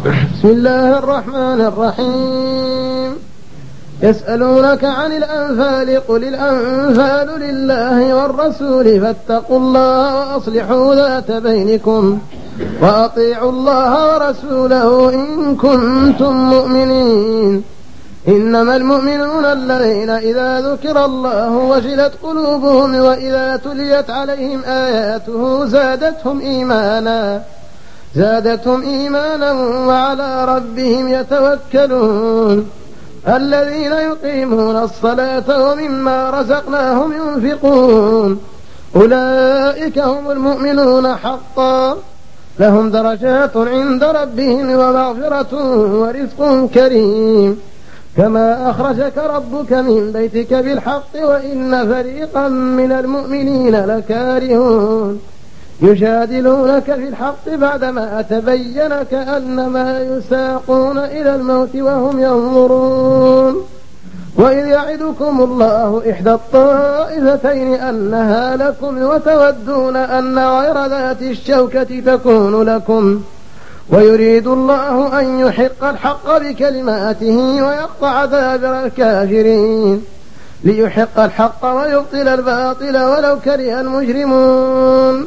بسم الله الرحمن الرحيم. يسألونك عن الأنفال قل الأنفال لله والرسول فاتقوا الله وأصلحوا ذات بينكم وأطيعوا الله ورسوله إن كنتم مؤمنين. إنما المؤمنون الذين إذا ذكر الله وجلت قلوبهم وإذا تليت عليهم آياته زادتهم إيمانا وعلى ربهم يتوكلون. الذين يقيمون الصلاة ومما رزقناهم ينفقون أولئك هم المؤمنون حقا لهم درجات عند ربهم ومغفرة ورزق كريم. كما أخرجك ربك من بيتك بالحق وإن فريقا من المؤمنين لكارهون يجادلونك في الحق بعدما تبين كأنما يساقون إلى الموت وهم ينظرون. وإذ يعدكم الله إحدى الطائفتين أنها لكم وتودون أن غير ذات الشوكة تكون لكم ويريد الله أن يحق الحق بكلماته ويقطع دابر الكافرين ليحق الحق ويبطل الباطل ولو كره المجرمون.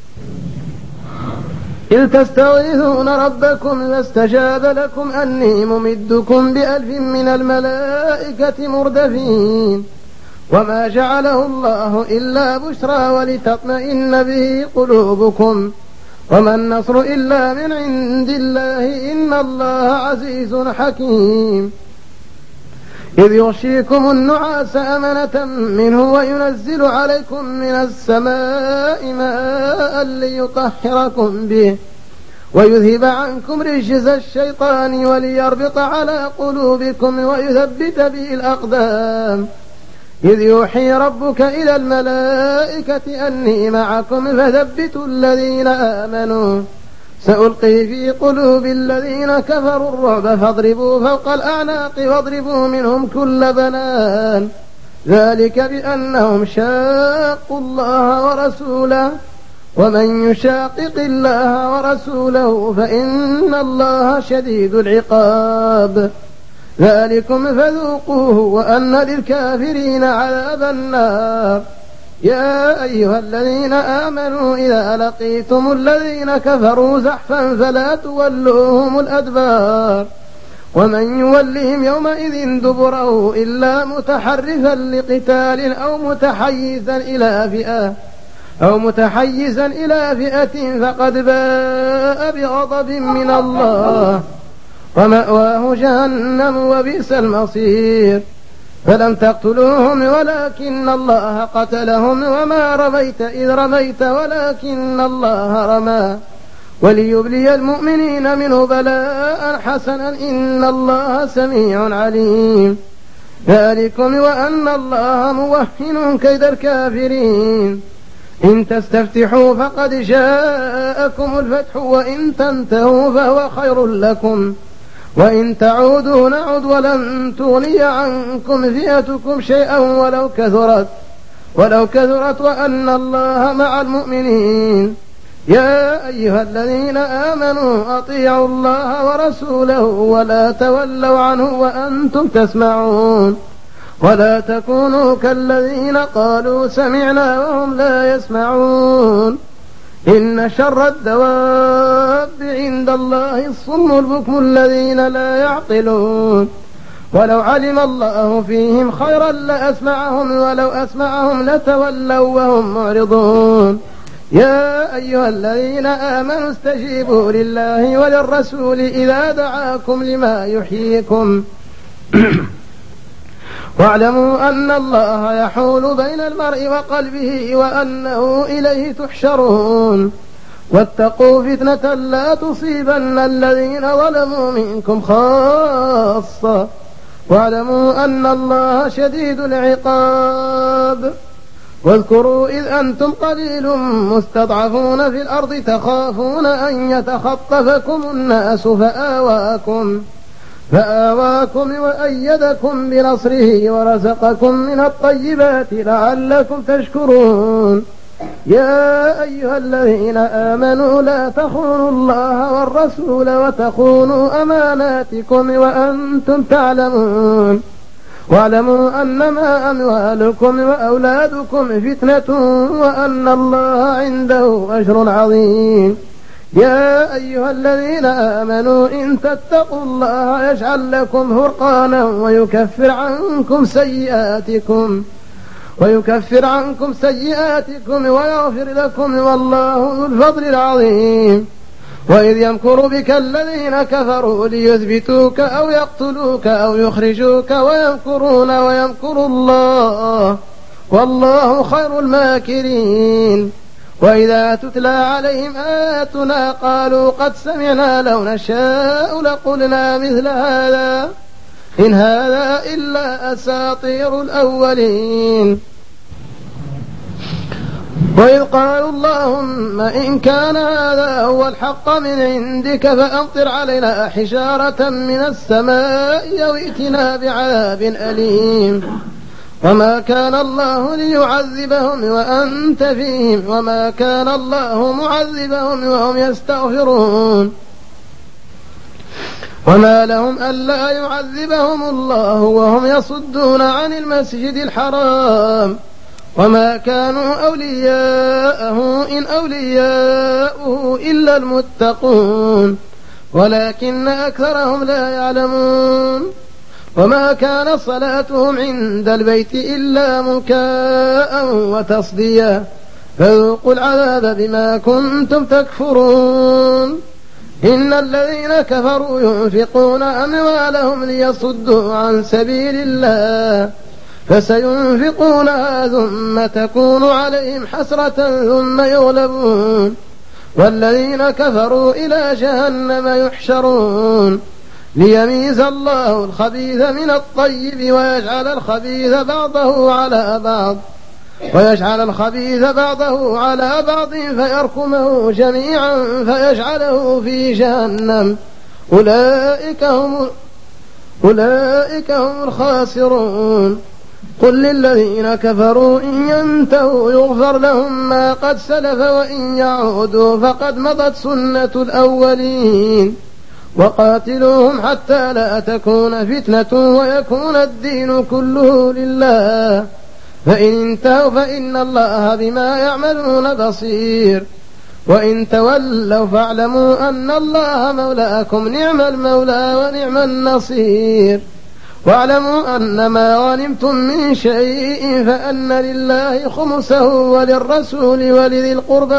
إذ تستغيثون ربكم فاستجاب لكم أني ممدكم ب1000 من الملائكة مردفين وما جعله الله إلا بشرى ولتطمئن به قلوبكم وما النصر إلا من عند الله إن الله عزيز حكيم. إذ يغشيكم النعاس أمنة منه وينزل عليكم من السماء ماء ليطهركم به ويذهب عنكم رجز الشيطان وليربط على قلوبكم ويثبت به الأقدام. إذ يوحي ربك إلى الملائكة أني معكم فثبتوا الذين آمنوا سألقي في قلوب الذين كفروا الرعب فاضربوا فوق الأعناق واضربوا منهم كل بنان ذلك بأنهم شاقوا الله ورسوله ومن يشاقق الله ورسوله فإن الله شديد العقاب. ذلكم فذوقوه وأن للكافرين عذاب النار. يا أيها الذين آمنوا إذا لقيتم الذين كفروا زحفا فلا تولوهم الأدبار ومن يولهم يومئذ دبره إلا متحرفا لقتال أو متحيزا إلى فئة فقد باء بغضب من الله ومأواه جهنم وبئس المصير. فلم تقتلوهم ولكن الله قتلهم وما رميت إذ رميت ولكن الله رمى وليبلي المؤمنين منه بلاء حسنا إن الله سميع عليم. ذلكم وأن الله موهن كيد الكافرين. إن تستفتحوا فقد جاءكم الفتح وإن تنتهوا فهو خير لكم وإن تعودوا نعد ولن تغني عنكم فئتكم شيئا ولو كثرت وأن الله مع المؤمنين. يا أيها الذين آمنوا أطيعوا الله ورسوله ولا تولوا عنه وأنتم تسمعون ولا تكونوا كالذين قالوا سمعنا وهم لا يسمعون. إن شر الدواب عند الله الصم البكم الذين لا يعقلون ولو علم الله فيهم خيرا لأسمعهم ولو أسمعهم لتولوا وهم معرضون. يا أيها الذين آمنوا استجيبوا لله وللرسول إذا دعاكم لما يحييكم واعلموا أن الله يحول بين المرء وقلبه وأنه إليه تحشرون. واتقوا فتنة لا تصيبن الذين ظلموا منكم خاصة واعلموا أن الله شديد العقاب. واذكروا إذ أنتم قليل مستضعفون في الأرض تخافون أن يتخطفكم الناس فآواكم وأيدكم بنصره ورزقكم من الطيبات لعلكم تشكرون. يا أيها الذين آمنوا لا تخونوا الله والرسول وتخونوا أماناتكم وأنتم تعلمون واعلموا أنما أموالكم وأولادكم فتنة وأن الله عنده أجر عظيم. يا أيها الذين آمنوا إن تتقوا الله يجعل لكم فرقانا ويكفر عنكم سيئاتكم ويغفر لكم والله ذو الفضل العظيم. وإذ يمكر بك الذين كفروا ليثبتوك أو يقتلوك أو يخرجوك ويمكرون ويمكر الله والله خير الماكرين. وإذا تتلى عليهم آياتنا قالوا قد سمعنا لو نشاء لقلنا مثل هذا إن هذا إلا أساطير الأولين. وإذ قالوا اللهم إن كان هذا هو الحق من عندك فأمطر علينا حجارة من السماء أو ائتنا بعذاب أليم. وما كان الله ليعذبهم وأنت فيهم وما كان الله معذبهم وهم يستغفرون. وما لهم ألا يعذبهم الله وهم يصدون عن المسجد الحرام وما كانوا أولياءه إن أولياؤه إلا المتقون ولكن أكثرهم لا يعلمون. وما كان صلاتهم عند البيت إلا مكاء وتصديا فذوقوا العذاب بما كنتم تكفرون. إن الذين كفروا ينفقون أموالهم ليصدوا عن سبيل الله فسينفقونها ثم تكون عليهم حسرة ثم يغلبون والذين كفروا إلى جهنم يحشرون ليميز الله الخبيث من الطيب ويجعل الخبيث بعضه على بعض فيركمه جميعا فيجعله في جهنم أولئك هم الخاسرون. قل للذين كفروا إن ينتهوا يغفر لهم ما قد سلف وإن يعودوا فقد مضت سنة الأولين. وقاتلوهم حتى لا تكون فتنة ويكون الدين كله لله فإن انتهوا فإن الله بما يعملون بصير. وإن تولوا فاعلموا أن الله مولاكم نعم المولى ونعم النصير. واعلموا أن ما غنمتم من شيء فأن لله خمسه وللرسول ولذي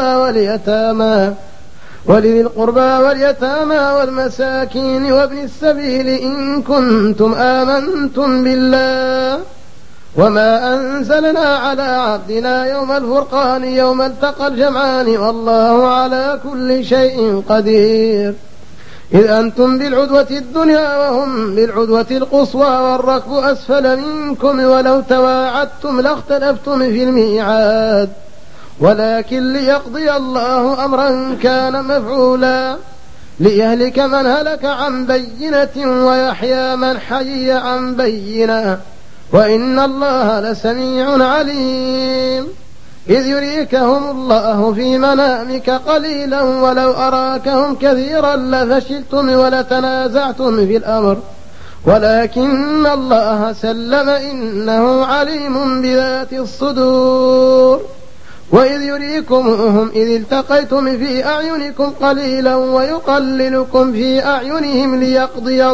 القربى واليتامى والمساكين وابن السبيل إن كنتم آمنتم بالله وما أنزلنا على عبدنا يوم الفرقان يوم التقى الجمعان والله على كل شيء قدير. إذ أنتم بالعدوة الدنيا وهم بالعدوة القصوى والركب أسفل منكم ولو تواعدتم لاختلفتم في الميعاد ولكن ليقضي الله أمرا كان مفعولا ليهلك من هلك عن بينة ويحيى من حي عن بينة وإن الله لسميع عليم. إذ يريكهم الله في منامك قليلا ولو أراكهم كثيرا لفشلتم ولتنازعتم في الأمر ولكن الله سلم إنه عليم بذات الصدور. وإذ يريكمهم إذ التقيتم في أعينكم قليلا ويقللكم في أعينهم ليقضي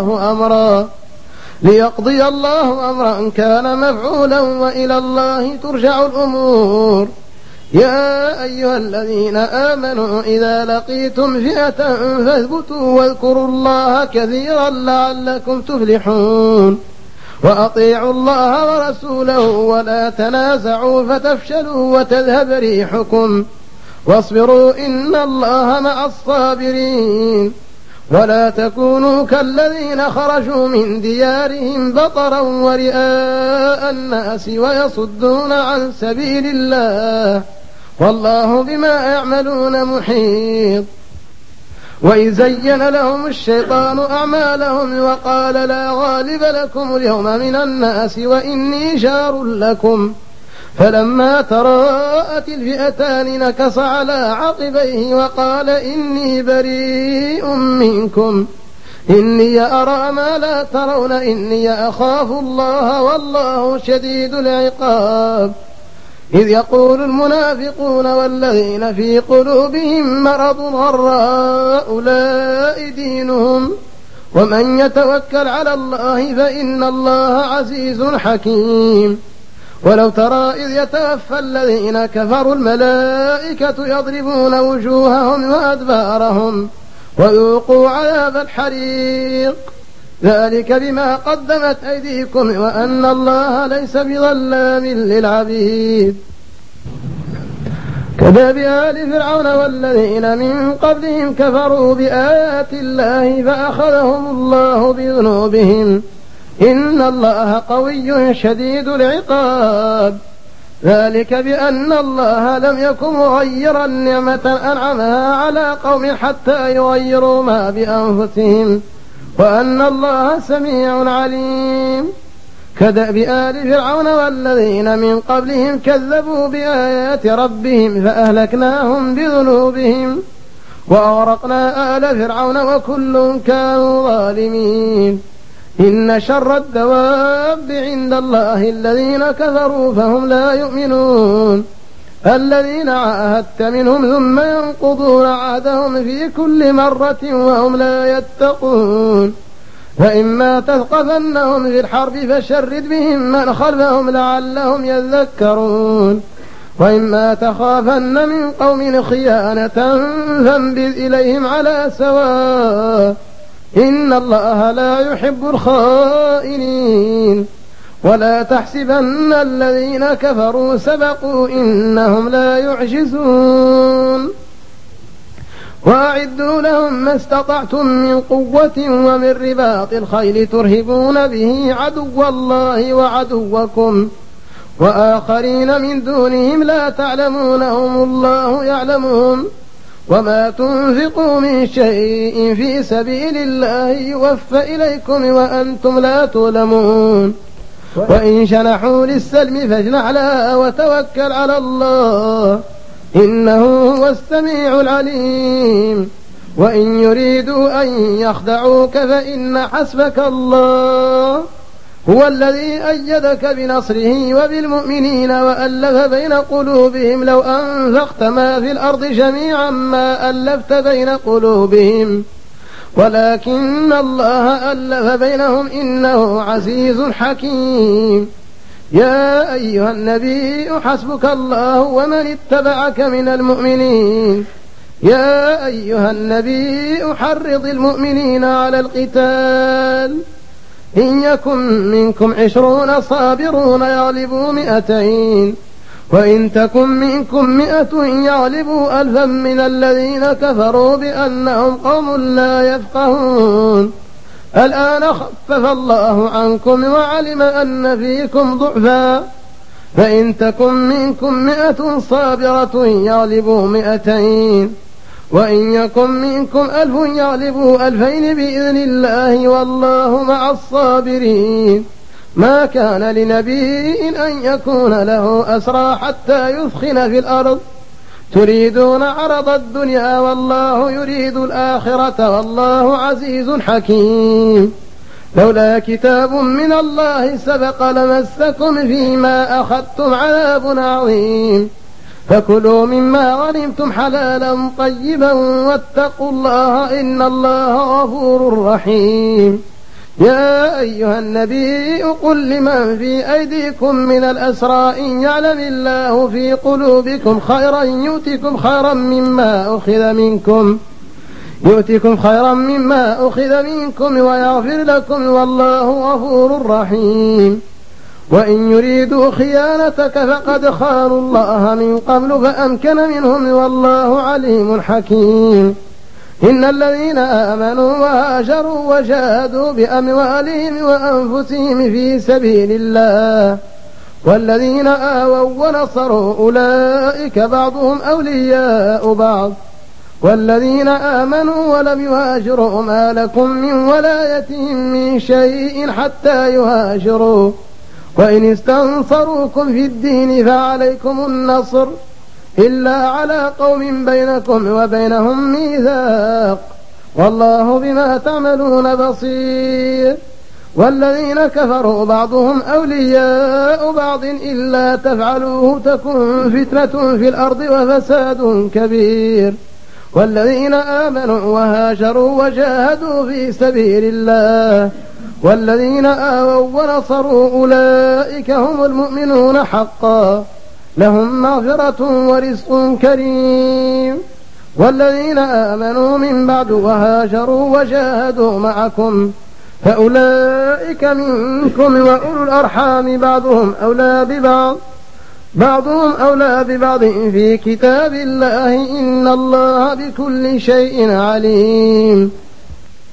الله أمرا كان مفعولا وإلى الله ترجع الأمور. يا أيها الذين آمنوا إذا لقيتم فئة فاثبتوا واذكروا الله كثيرا لعلكم تفلحون. وأطيعوا الله ورسوله ولا تنازعوا فتفشلوا وتذهب ريحكم واصبروا إن الله مع الصابرين. ولا تكونوا كالذين خرجوا من ديارهم بطرا ورئاء الناس ويصدون عن سبيل الله والله بما يعملون محيط. وإذ زين لهم الشيطان أعمالهم وقال لا غالب لكم اليوم من الناس وإني جار لكم فلما تراءت الفئتان نكص على عقبيه وقال إني بريء منكم إني أرى ما لا ترون إني أخاف الله والله شديد العقاب. إذ يقول المنافقون والذين في قلوبهم مرض غر هؤلاء دينهم ومن يتوكل على الله فإن الله عزيز حكيم. ولو ترى إذ يتوفى الذين كفروا الملائكة يضربون وجوههم وأدبارهم وذوقوا عذاب الحريق ذلك بما قدمت أيديكم وأن الله ليس بظلام للعبيد. كداب آل فرعون والذين من قبلهم كفروا بآيات الله فأخذهم الله بذنوبهم إن الله قوي شديد العقاب. ذلك بأن الله لم يكن مغيرا نعمة أنعمها على قوم حتى يغيروا ما بأنفسهم وأن الله سميع عليم. كدأب آل فرعون والذين من قبلهم كذبوا بآيات ربهم فأهلكناهم بذنوبهم وأغرقنا آل فرعون وكل كانوا ظالمين. إن شر الدواب عند الله الذين كفروا فهم لا يؤمنون الذين عاهدت منهم ثم ينقضون عهدهم في كل مرة وهم لا يتقون. فإما تثقفنهم في الحرب فشرد بهم من خلفهم لعلهم يذكرون وإما تخافن من قوم خيانة فانبذ إليهم على سواء إن الله لا يحب الخائنين. ولا تحسبن الذين كفروا سبقوا إنهم لا يعجزون. وأعدوا لهم ما استطعتم من قوة ومن رباط الخيل ترهبون به عدو الله وعدوكم وآخرين من دونهم لا تعلمونهم الله يعلمهم وما تنفقوا من شيء في سبيل الله يوفى إليكم وأنتم لا تظلمون. وإن شنحوا للسلم فاجنح لها وتوكل على الله إنه هو السميع العليم. وإن يريدوا أن يخدعوك فإن حسبك الله هو الذي أيدك بنصره وبالمؤمنين وألف بين قلوبهم لو أنفقت ما في الأرض جميعا ما ألفت بين قلوبهم ولكن الله ألف بينهم إنه عزيز حكيم. يا أيها النبي حسبك الله ومن اتبعك من المؤمنين. يا أيها النبي حرض المؤمنين على القتال إن يكن منكم 20 صابرون يغلبوا 200 وإن تكن منكم 100 يغلبوا 1000 من الذين كفروا بأنهم قوم لا يفقهون. الآن خفف الله عنكم وعلم أن فيكم ضعفا فإن تكن منكم 100 صابرة يغلبوا 200 وإن يكن منكم 1000 يغلبوا 2000 بإذن الله والله مع الصابرين. ما كان لنبي أن يكون له أسرى حتى يثخن في الأرض تريدون عرض الدنيا والله يريد الآخرة والله عزيز حكيم. لولا كتاب من الله سبق لمسكم فيما أخذتم عذاب عظيم فكلوا مما غنمتم حلالا طيبا واتقوا الله إن الله غفور رحيم. يا أيها النبي قل لمن في أيديكم من الأسرى إن يعلم الله في قلوبكم خيرا يؤتكم خيرا مما أخذ منكم ويغفر لكم والله غفور رحيم. وإن يريدوا خيانتك فقد خانوا الله من قبل فأمكن منهم والله عليم حكيم. إن الذين آمنوا وهاجروا وجاهدوا بأموالهم وأنفسهم في سبيل الله والذين آووا ونصروا أولئك بعضهم أولياء بعض والذين آمنوا ولم يهاجروا ما لكم من ولايتهم من شيء حتى يهاجروا وإن استنصروكم في الدين فعليكم النصر إلا على قوم بينكم وبينهم ميثاق والله بما تعملون بصير. والذين كفروا بعضهم أولياء بعض إلا تفعلوه تكن فتنة في الأرض وفساد كبير. والذين آمنوا وهاجروا وجاهدوا في سبيل الله والذين آووا ونصروا أولئك هم المؤمنون حقا لهم مغفرة ورزق كريم. والذين آمنوا من بعد وهاجروا وجاهدوا معكم فأولئك منكم وأولو الأرحام بعضهم أولى ببعض في كتاب الله إن الله بكل شيء عليم.